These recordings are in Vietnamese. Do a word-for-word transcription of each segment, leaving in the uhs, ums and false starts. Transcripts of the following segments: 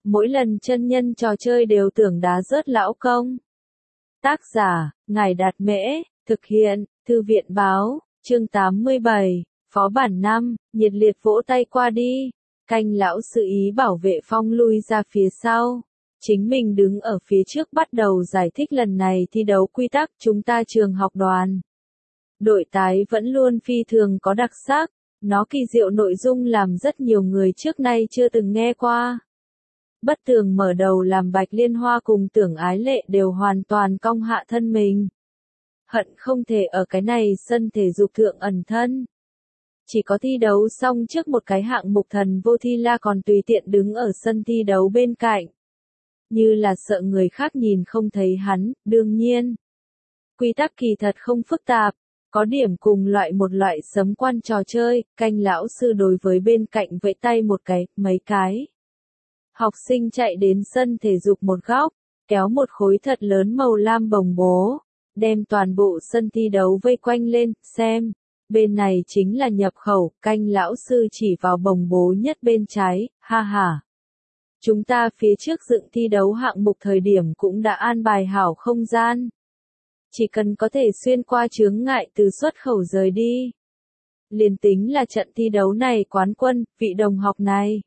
mỗi lần chân nhân trò chơi đều tưởng đá rớt lão công. Tác giả, Ngài Đạt Mễ, thực hiện, Thư viện Báo, chương tám mươi bảy, phó bản năm, nhiệt liệt vỗ tay qua đi, canh lão sư ý bảo vệ Phong lui ra phía sau. Chính mình đứng ở phía trước bắt đầu giải thích lần này thi đấu quy tắc chúng ta trường học đoàn. Đội tái vẫn luôn phi thường có đặc sắc, nó kỳ diệu nội dung làm rất nhiều người trước nay chưa từng nghe qua. Bất tường mở đầu làm Bạch Liên Hoa cùng Tưởng Ái Lệ đều hoàn toàn cong hạ thân mình. Hận không thể ở cái này sân thể dục thượng ẩn thân. Chỉ có thi đấu xong trước một cái hạng mục Thần Vô Thi La còn tùy tiện đứng ở sân thi đấu bên cạnh. Như là sợ người khác nhìn không thấy hắn, đương nhiên. Quy tắc kỳ thật không phức tạp, có điểm cùng loại một loại sấm quan trò chơi, canh lão sư đối với bên cạnh vẫy tay một cái, mấy cái. Học sinh chạy đến sân thể dục một góc, kéo một khối thật lớn màu lam bồng bố, đem toàn bộ sân thi đấu vây quanh lên, xem. Bên này chính là nhập khẩu, canh lão sư chỉ vào bồng bố nhất bên trái, ha ha. Chúng ta phía trước dựng thi đấu hạng mục thời điểm cũng đã an bài hảo không gian. Chỉ cần có thể xuyên qua chướng ngại từ xuất khẩu rời đi. Liền tính là trận thi đấu này quán quân, vị đồng học này.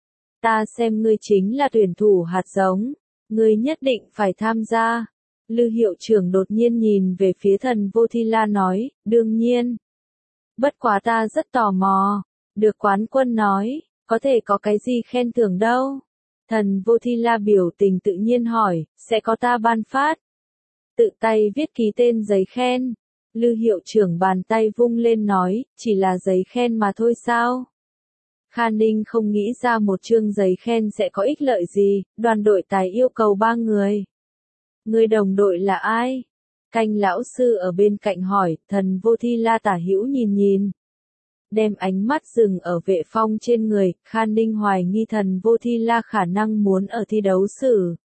Ta xem ngươi chính là tuyển thủ hạt giống, ngươi nhất định phải tham gia. Lư hiệu trưởng đột nhiên nhìn về phía Thần Vô Thi La nói, đương nhiên. Bất quá ta rất tò mò, được quán quân nói, có thể có cái gì khen thưởng đâu. Thần Vô Thi La biểu tình tự nhiên hỏi, sẽ có ta ban phát. Tự tay viết ký tên giấy khen. Lư hiệu trưởng bàn tay vung lên nói, chỉ là giấy khen mà thôi sao? Kha Ninh không nghĩ ra một chương giấy khen sẽ có ích lợi gì, đoàn đội tài yêu cầu ba người. Người đồng đội là ai? Canh lão sư ở bên cạnh hỏi, Thần Vô Thi La tả hữu nhìn nhìn. Đem ánh mắt dừng ở Vệ Phong trên người, Kha Ninh hoài nghi Thần Vô Thi La khả năng muốn ở thi đấu xử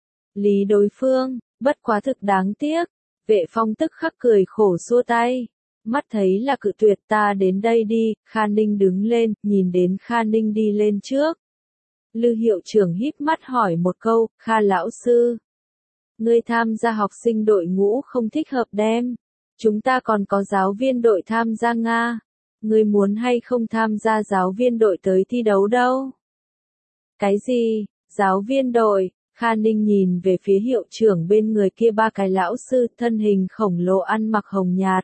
lý đối phương, bất quá thực đáng tiếc. Vệ Phong tức khắc cười khổ xua tay. Mắt thấy là cự tuyệt, ta đến đây đi, Kha Ninh đứng lên, nhìn đến Kha Ninh đi lên trước. Lư hiệu trưởng híp mắt hỏi một câu, Kha lão sư. Ngươi tham gia học sinh đội ngũ không thích hợp đem. Chúng ta còn có giáo viên đội tham gia Nga. Ngươi muốn hay không tham gia giáo viên đội tới thi đấu đâu? Cái gì? Giáo viên đội? Kha Ninh nhìn về phía hiệu trưởng bên người kia ba cái lão sư thân hình khổng lồ ăn mặc hồng nhạt.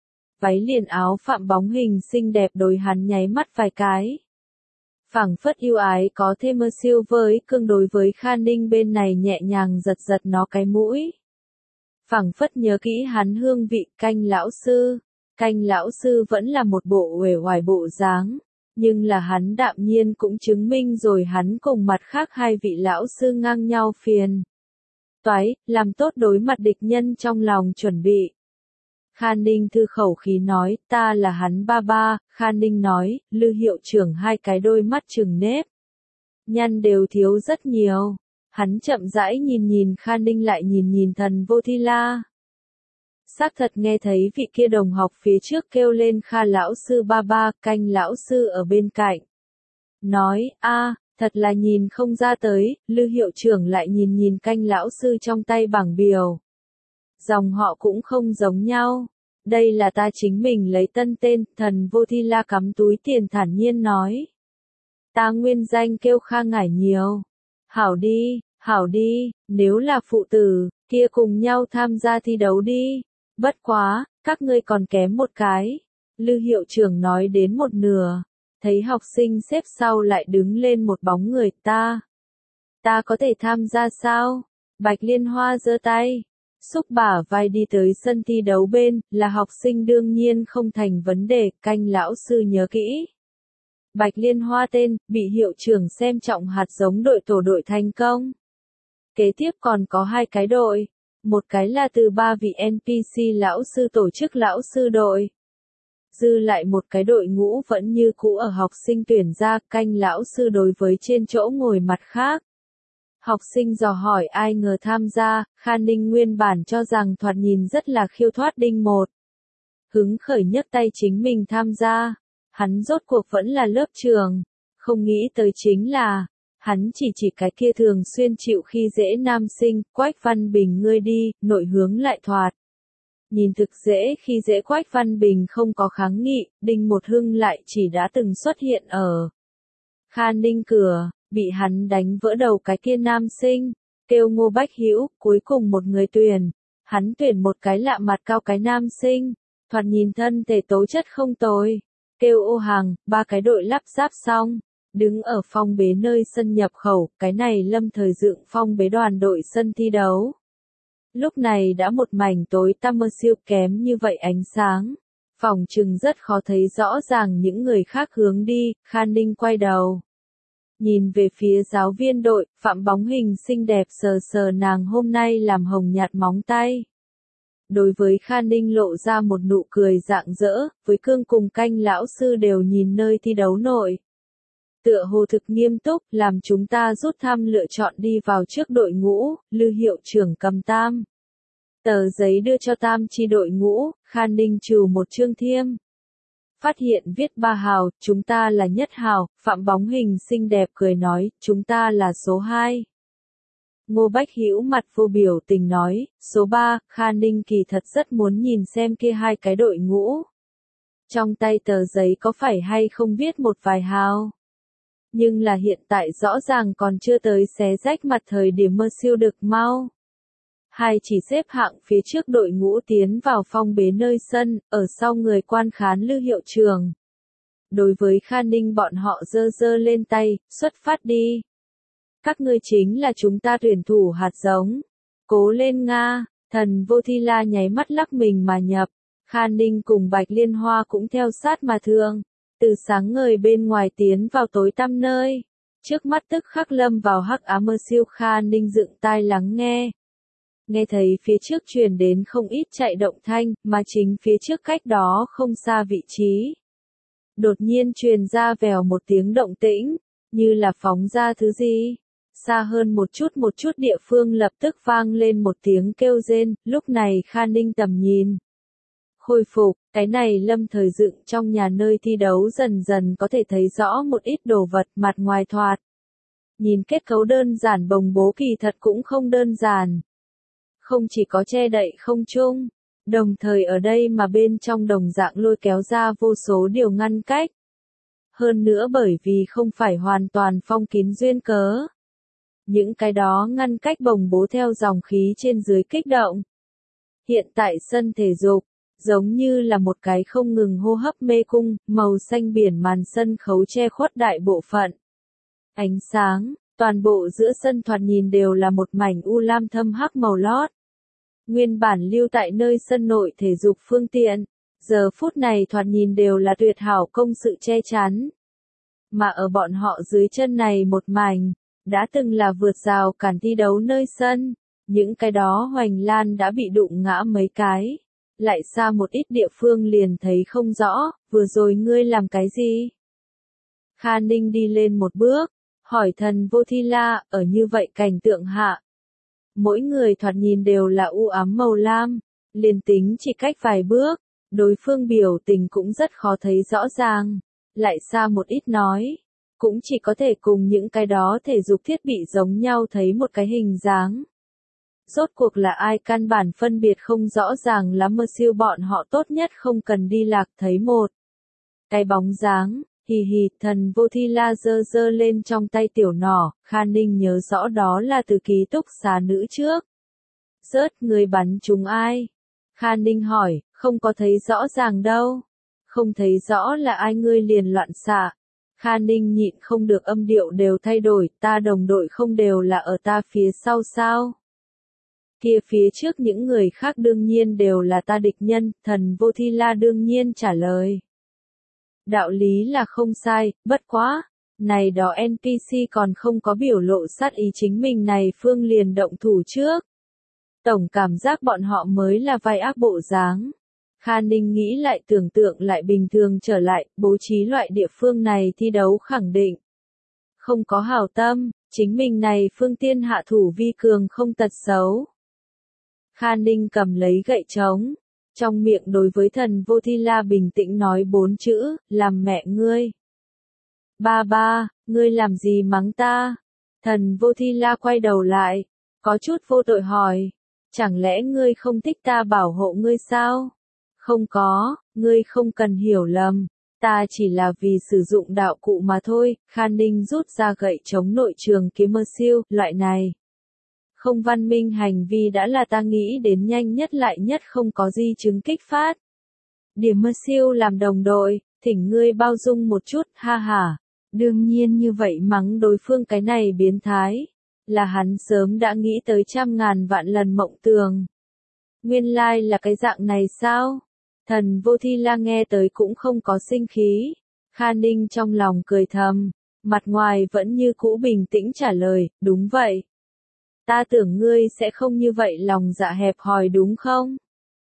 Váy liền áo phạm bóng hình xinh đẹp đối hắn nháy mắt vài cái. Phảng phất yêu ái có thêm mơ siêu với cương đối với Kha Ninh bên này nhẹ nhàng giật giật nó cái mũi. Phảng phất nhớ kỹ hắn hương vị canh lão sư. Canh lão sư vẫn là một bộ uể oải bộ dáng. Nhưng là hắn đạm nhiên cũng chứng minh rồi hắn cùng mặt khác hai vị lão sư ngang nhau phiền. Toái, làm tốt đối mặt địch nhân trong lòng chuẩn bị. Kha Ninh thư khẩu khí nói, ta là hắn ba ba, Kha Ninh nói, Lư hiệu trưởng hai cái đôi mắt trừng nếp. Nhăn đều thiếu rất nhiều. Hắn chậm rãi nhìn nhìn Kha Ninh lại nhìn nhìn Thần Vô Thi La. Xác thật nghe thấy vị kia đồng học phía trước kêu lên Kha lão sư ba ba, canh lão sư ở bên cạnh. Nói, a, thật là nhìn không ra tới, Lư hiệu trưởng lại nhìn nhìn canh lão sư trong tay bảng biểu. Dòng họ cũng không giống nhau. Đây là ta chính mình lấy tân tên, Thần Vô Thi La cắm túi tiền thản nhiên nói. Ta nguyên danh kêu Kha Ngải Nhiều. Hảo đi, hảo đi, nếu là phụ tử, kia cùng nhau tham gia thi đấu đi. Bất quá, các ngươi còn kém một cái. Lư hiệu trưởng nói đến một nửa. Thấy học sinh xếp sau lại đứng lên một bóng người, ta. Ta có thể tham gia sao? Bạch Liên Hoa giơ tay. Xúc bả vai đi tới sân thi đấu bên, là học sinh đương nhiên không thành vấn đề, canh lão sư nhớ kỹ. Bạch Liên Hoa tên, bị hiệu trưởng xem trọng hạt giống đội tổ đội thành công. Kế tiếp còn có hai cái đội, một cái là từ ba vị en pê xê lão sư tổ chức lão sư đội. Dư lại một cái đội ngũ vẫn như cũ ở học sinh tuyển ra, canh lão sư đối với trên chỗ ngồi mặt khác. Học sinh dò hỏi ai ngờ tham gia, Kha Ninh nguyên bản cho rằng thoạt nhìn rất là khiêu thoát đinh một. Hứng khởi nhấc tay chính mình tham gia, hắn rốt cuộc vẫn là lớp trường, không nghĩ tới chính là, Hắn chỉ chỉ cái kia thường xuyên chịu khi dễ nam sinh, Quách Văn Bình ngươi đi, nội hướng lại thoạt. Nhìn thực dễ khi dễ Quách Văn Bình không có kháng nghị, Đinh Một Hưng lại chỉ đã từng xuất hiện ở Kha Ninh cửa, bị hắn đánh vỡ đầu cái kia nam sinh, kêu Ngô Bách Hữu, cuối cùng một người tuyển. Hắn tuyển một cái lạ mặt cao cái nam sinh, thoạt nhìn thân thể tố chất không tồi, kêu Ô Hàng, ba cái đội lắp ráp xong. Đứng ở phong bế nơi sân nhập khẩu, cái này lâm thời dựng phong bế đoàn đội sân thi đấu. Lúc này đã một mảnh tối tăm mơ siêu kém như vậy ánh sáng. Phòng trừng rất khó thấy rõ ràng những người khác hướng đi, Kha Ninh quay đầu. Nhìn về phía giáo viên đội, Phạm Bóng Hình xinh đẹp sờ sờ nàng hôm nay làm hồng nhạt móng tay. Đối với Kha Ninh lộ ra một nụ cười rạng rỡ, với Cương cùng Canh lão sư đều nhìn nơi thi đấu nội. Tựa hồ thực nghiêm túc, làm chúng ta rút thăm lựa chọn đi vào trước đội ngũ, Lư hiệu trưởng cầm tam. Tờ giấy đưa cho tam chi đội ngũ, Kha Ninh trừ một chương thiêm. Phát hiện viết ba hào, chúng ta là nhất hào, Phạm Bóng Hình xinh đẹp cười nói, chúng ta là số hai. Ngô Bách Hữu mặt vô biểu tình nói, số ba, Kha Ninh kỳ thật rất muốn nhìn xem kia hai cái đội ngũ. Trong tay tờ giấy có phải hay không viết một vài hào. Nhưng là hiện tại rõ ràng còn chưa tới xé rách mặt thời điểm mơ siêu được mau. Hai chỉ xếp hạng phía trước đội ngũ tiến vào phong bế nơi sân, ở sau người quan khán Lư hiệu trưởng. Đối với Kha Ninh bọn họ giơ giơ lên tay, xuất phát đi. Các ngươi chính là chúng ta tuyển thủ hạt giống. Cố lên Nga, thần vô thi la nháy mắt lắc mình mà nhập. Kha Ninh cùng Bạch Liên Hoa cũng theo sát mà thương. Từ sáng ngời bên ngoài tiến vào tối tăm nơi. Trước mắt tức khắc lâm vào hắc ám mơ siêu. Kha Ninh dựng tai lắng nghe. Nghe thấy phía trước truyền đến không ít chạy động thanh, mà chính phía trước cách đó không xa vị trí. Đột nhiên truyền ra vèo một tiếng động tĩnh, như là phóng ra thứ gì. Xa hơn một chút một chút địa phương lập tức vang lên một tiếng kêu rên, lúc này Kha Ninh tầm nhìn. Khôi phục, cái này lâm thời dựng trong nhà nơi thi đấu dần dần có thể thấy rõ một ít đồ vật mặt ngoài thoạt. Nhìn kết cấu đơn giản bồng bố kỳ thật cũng không đơn giản. Không chỉ có che đậy không trung, đồng thời ở đây mà bên trong đồng dạng lôi kéo ra vô số điều ngăn cách. Hơn nữa bởi vì không phải hoàn toàn phong kín duyên cớ. Những cái đó ngăn cách bồng bố theo dòng khí trên dưới kích động. Hiện tại sân thể dục, giống như là một cái không ngừng hô hấp mê cung, màu xanh biển màn sân khấu che khuất đại bộ phận. Ánh sáng, toàn bộ giữa sân thoạt nhìn đều là một mảnh u lam thâm hắc màu lót. Nguyên bản lưu tại nơi sân nội thể dục phương tiện, giờ phút này thoạt nhìn đều là tuyệt hảo công sự che chắn. Mà ở bọn họ dưới chân này một mảnh, đã từng là vượt rào cản thi đấu nơi sân, những cái đó hoành lan đã bị đụng ngã mấy cái. Lại xa một ít địa phương liền thấy không rõ, vừa rồi ngươi làm cái gì? Kha Ninh đi lên một bước, hỏi thần vô thi la, ở như vậy cảnh tượng hạ. Mỗi người thoạt nhìn đều là u ám màu lam, liền tính chỉ cách vài bước, đối phương biểu tình cũng rất khó thấy rõ ràng, lại xa một ít nói, cũng chỉ có thể cùng những cái đó thể dục thiết bị giống nhau thấy một cái hình dáng. Rốt cuộc là ai căn bản phân biệt không rõ ràng lắm mơ siêu bọn họ tốt nhất không cần đi lạc thấy một cái bóng dáng. Hì hì, thần vô thi la dơ dơ lên trong tay tiểu nỏ, Kha Ninh nhớ rõ đó là từ ký túc xá nữ trước. Rớt, người bắn chúng ai? Kha Ninh hỏi, không có thấy rõ ràng đâu. Không thấy rõ là ai ngươi liền loạn xạ. Kha Ninh nhịn không được âm điệu đều thay đổi, ta đồng đội không đều là ở ta phía sau sao? Kia phía trước những người khác đương nhiên đều là ta địch nhân, thần vô thi la đương nhiên trả lời. Đạo lý là không sai, bất quá, này đó en pê xê còn không có biểu lộ sát ý chính mình này phương liền động thủ trước. Tổng cảm giác bọn họ mới là vai ác bộ dáng. Kha Ninh nghĩ lại tưởng tượng lại bình thường trở lại, bố trí loại địa phương này thi đấu khẳng định. Không có hảo tâm, chính mình này phương tiên hạ thủ vi cường không tật xấu. Kha Ninh cầm lấy gậy trống. Trong miệng đối với thần vô thi la bình tĩnh nói bốn chữ, làm mẹ ngươi. Ba ba, ngươi làm gì mắng ta? Thần Vô Thi La quay đầu lại, có chút vô tội hỏi, chẳng lẽ ngươi không thích ta bảo hộ ngươi sao? Không có, ngươi không cần hiểu lầm, ta chỉ là vì sử dụng đạo cụ mà thôi. Khan Ninh rút ra gậy chống nội trường kiếm mơ siêu, loại này không văn minh hành vi đã là ta nghĩ đến nhanh nhất lại nhất không có di chứng kích phát. Điểm mơ siêu làm đồng đội, thỉnh ngươi bao dung một chút, ha ha. Đương nhiên như vậy mắng đối phương cái này biến thái, là hắn sớm đã nghĩ tới trăm ngàn vạn lần mộng tường. Nguyên lai là cái dạng này sao? Thần Vô Thi La nghe tới cũng không có sinh khí. Khan Ninh trong lòng cười thầm, mặt ngoài vẫn như cũ bình tĩnh trả lời, đúng vậy. Ta tưởng ngươi sẽ không như vậy lòng dạ hẹp hòi đúng không?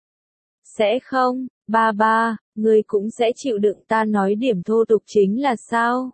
Sẽ không, ba ba, ngươi cũng sẽ chịu đựng ta nói điểm thô tục chính là sao?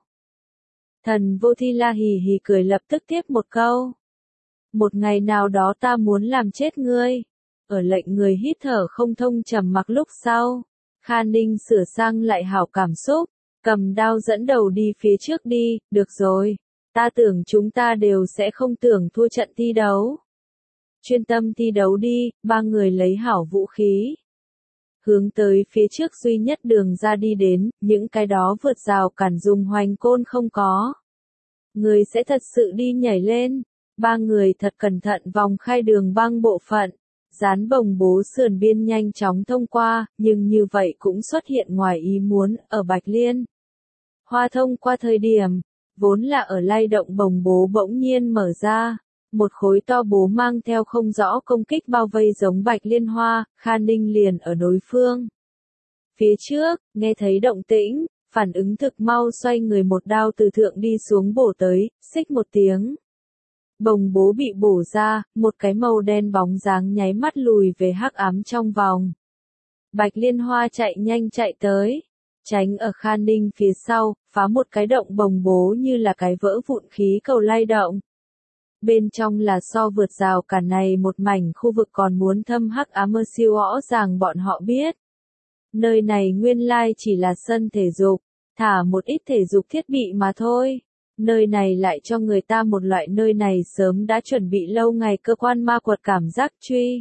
Thần Vô Thi La hì hì cười lập tức tiếp một câu. Một ngày nào đó ta muốn làm chết ngươi. Ở lệnh người hít thở không thông trầm mặc lúc sau. Khan Ninh sửa sang lại hảo cảm xúc, cầm đao dẫn đầu đi phía trước đi, được rồi. Ta tưởng chúng ta đều sẽ không tưởng thua trận thi đấu. Chuyên tâm thi đấu đi, ba người lấy hảo vũ khí. Hướng tới phía trước duy nhất đường ra đi đến, những cái đó vượt rào cản dùng hoành côn không có. Người sẽ thật sự đi nhảy lên. Ba người thật cẩn thận vòng khai đường băng bộ phận. Dán bồng bố sườn biên nhanh chóng thông qua, nhưng như vậy cũng xuất hiện ngoài ý muốn, ở Bạch Liên. Hoa thông qua thời điểm, vốn là ở lay động bồng bố bỗng nhiên mở ra. Một khối to bố mang theo không rõ công kích bao vây giống Bạch Liên Hoa, Khan Ninh liền ở đối phương. Phía trước, nghe thấy động tĩnh, phản ứng thực mau xoay người một đao từ thượng đi xuống bổ tới, xích một tiếng. Bồng bố bị bổ ra, một cái màu đen bóng dáng nháy mắt lùi về hắc ám trong vòng. Bạch Liên Hoa chạy nhanh chạy tới, tránh ở Khan Ninh phía sau, phá một cái động bồng bố như là cái vỡ vụn khí cầu lay động. Bên trong là so vượt rào cả này một mảnh khu vực còn muốn thâm hắc ám mơ siêu rõ ràng bọn họ biết. Nơi này nguyên lai chỉ là sân thể dục, thả một ít thể dục thiết bị mà thôi. Nơi này lại cho người ta một loại nơi này sớm đã chuẩn bị lâu ngày cơ quan ma quật cảm giác truy.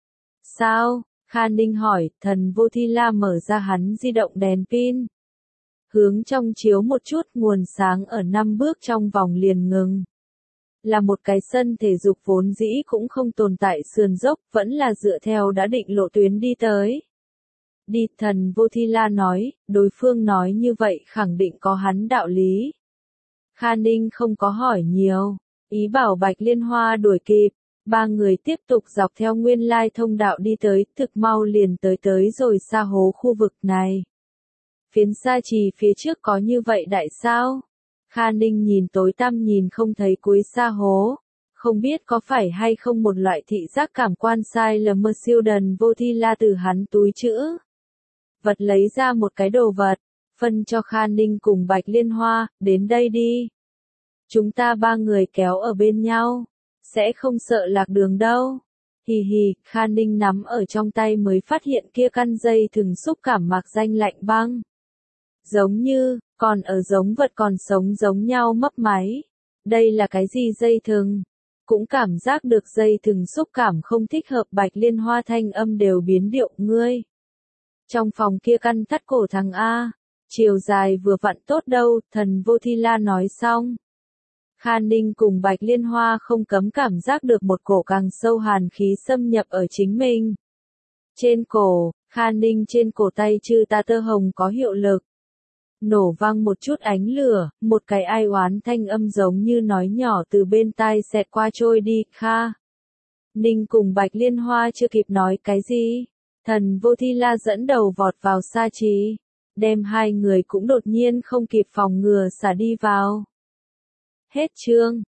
Sao? Khan Ninh hỏi, thần Vô Thi La mở ra hắn di động đèn pin. Hướng trong chiếu một chút nguồn sáng ở năm bước trong vòng liền ngừng. Là một cái sân thể dục vốn dĩ cũng không tồn tại sườn dốc, vẫn là dựa theo đã định lộ tuyến đi tới. Đi, thần Vô Thi La nói, đối phương nói như vậy khẳng định có hắn đạo lý. Khan Ninh không có hỏi nhiều, ý bảo Bạch Liên Hoa đuổi kịp, ba người tiếp tục dọc theo nguyên lai thông đạo đi tới, thực mau liền tới tới rồi xa hố khu vực này. Phiến xa trì phía trước có như vậy đại sao? Khan Ninh nhìn tối tăm nhìn không thấy cuối xa hố, không biết có phải hay không một loại thị giác cảm quan sai lầm mơ siêu đần Vô Thi La từ hắn túi chữ. Vật lấy ra một cái đồ vật, phân cho Khan Ninh cùng Bạch Liên Hoa, đến đây đi. Chúng ta ba người kéo ở bên nhau, sẽ không sợ lạc đường đâu. Hì hì, Khan Ninh nắm ở trong tay mới phát hiện kia căn dây thừng xúc cảm mạc danh lạnh băng. Giống như, còn ở giống vật còn sống giống nhau mấp máy. Đây là cái gì dây thừng? Cũng cảm giác được dây thừng xúc cảm không thích hợp. Bạch Liên Hoa thanh âm đều biến điệu ngươi. Trong phòng kia căn thắt cổ thằng A, chiều dài vừa vặn tốt đâu, thần Vô Thi La nói xong. Khan Ninh cùng Bạch Liên Hoa không cấm cảm giác được một cổ càng sâu hàn khí xâm nhập ở chính mình. Trên cổ, Khan Ninh trên cổ tay chư ta tơ hồng có hiệu lực. Nổ vang một chút ánh lửa, một cái ai oán thanh âm giống như nói nhỏ từ bên tai xẹt qua trôi đi, Kha. Ninh cùng Bạch Liên Hoa chưa kịp nói cái gì. Thần Vô Thi La dẫn đầu vọt vào sa trì, đem hai người cũng đột nhiên không kịp phòng ngừa xả đi vào. Hết chương.